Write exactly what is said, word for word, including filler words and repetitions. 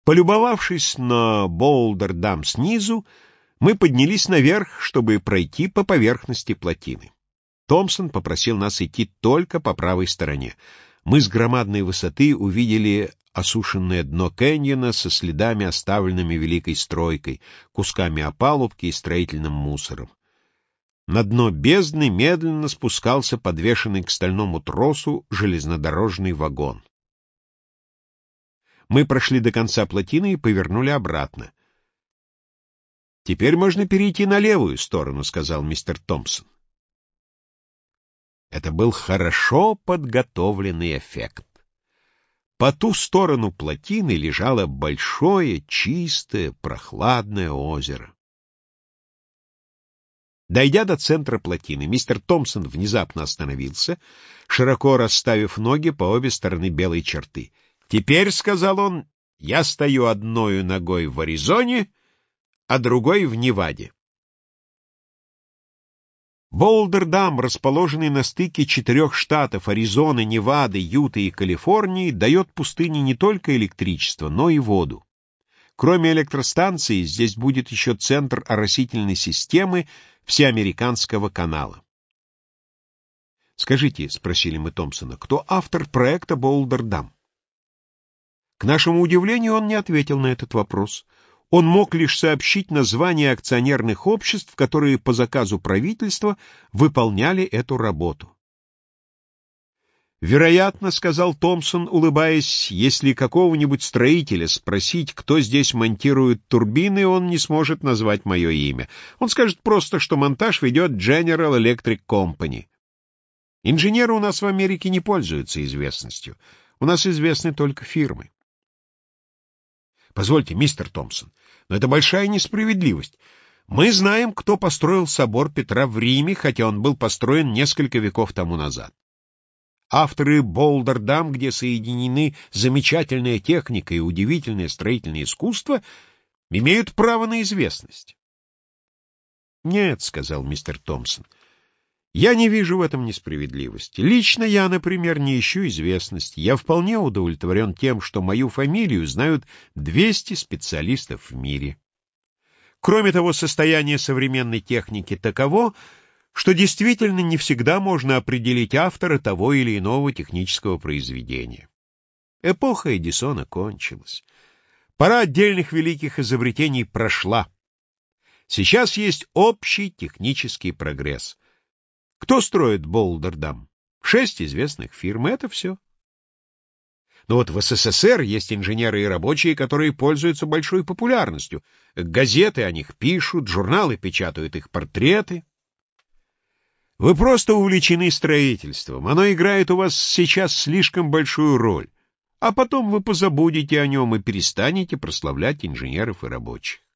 Полюбовавшись на Боулдер-Дам снизу, мы поднялись наверх, чтобы пройти по поверхности плотины. Томпсон попросил нас идти только по правой стороне. Мы с громадной высоты увидели осушенное дно каньона со следами, оставленными великой стройкой, кусками опалубки и строительным мусором. На дно бездны медленно спускался подвешенный к стальному тросу железнодорожный вагон. Мы прошли до конца плотины и повернули обратно. «Теперь можно перейти на левую сторону», — сказал мистер Томпсон. Это был хорошо подготовленный эффект. По ту сторону плотины лежало большое, чистое, прохладное озеро. Дойдя до центра плотины, мистер Томпсон внезапно остановился, широко расставив ноги по обе стороны белой черты. «Теперь, — сказал он, — я стою одной ногой в Аризоне, а другой в Неваде». Боулдер-Дам, расположенный на стыке четырех штатов Аризоны, Невады, Юты и Калифорнии, дает пустыне не только электричество, но и воду. Кроме электростанции, здесь будет еще центр оросительной системы Всеамериканского канала. «Скажите, — спросили мы Томпсона, — кто автор проекта Боулдер-Дам?» К нашему удивлению, он не ответил на этот вопрос. Он мог лишь сообщить названия акционерных обществ, которые по заказу правительства выполняли эту работу. «Вероятно, — сказал Томпсон, улыбаясь, — если какого-нибудь строителя спросить, кто здесь монтирует турбины, он не сможет назвать мое имя. Он скажет просто, что монтаж ведет General Electric Company. Инженеры у нас в Америке не пользуются известностью. У нас известны только фирмы». «Позвольте, мистер Томпсон, но это большая несправедливость. Мы знаем, кто построил собор Петра в Риме, хотя он был построен несколько веков тому назад. Авторы Боулдер-Дам, где соединены замечательная техника и удивительное строительное искусство, имеют право на известность». «Нет, — сказал мистер Томпсон, — я не вижу в этом несправедливости. Лично я, например, не ищу известности. Я вполне удовлетворен тем, что мою фамилию знают двести специалистов в мире. Кроме того, состояние современной техники таково, что действительно не всегда можно определить автора того или иного технического произведения. Эпоха Эдисона кончилась. Пора отдельных великих изобретений прошла. Сейчас есть общий технический прогресс. Кто строит Боулдер-Дам? Шесть известных фирм — это все. Но вот в СССР есть инженеры и рабочие, которые пользуются большой популярностью. Газеты о них пишут, журналы печатают их портреты. Вы просто увлечены строительством. Оно играет у вас сейчас слишком большую роль. А потом вы позабудете о нем и перестанете прославлять инженеров и рабочих.